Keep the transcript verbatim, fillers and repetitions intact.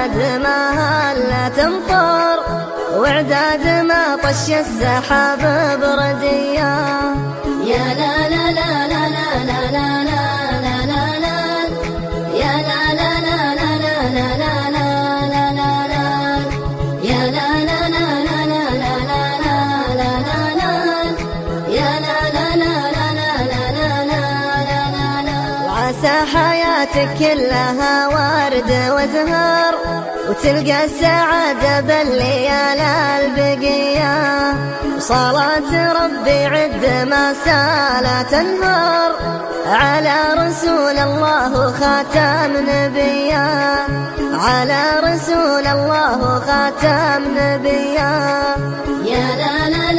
بعد ما هلا تمطر، وعداد ما طش السحاب بردية. يا لا لا لا لا لا لا لا لا لا لا، يا لا لا لا لا لا لا لا لا لا لا، يا لا لا لا لا لا لا لا لا لا لا، يا لا لا لا لا لا لا لا لا لا. وعسى حياتك كلها ورد وزهر، وتلقى السعادة بالليال البقية. وصلاة ربي عد ما سالا تنهار، على رسول الله خاتم نبيا، على رسول الله خاتم نبيا. يا لا لا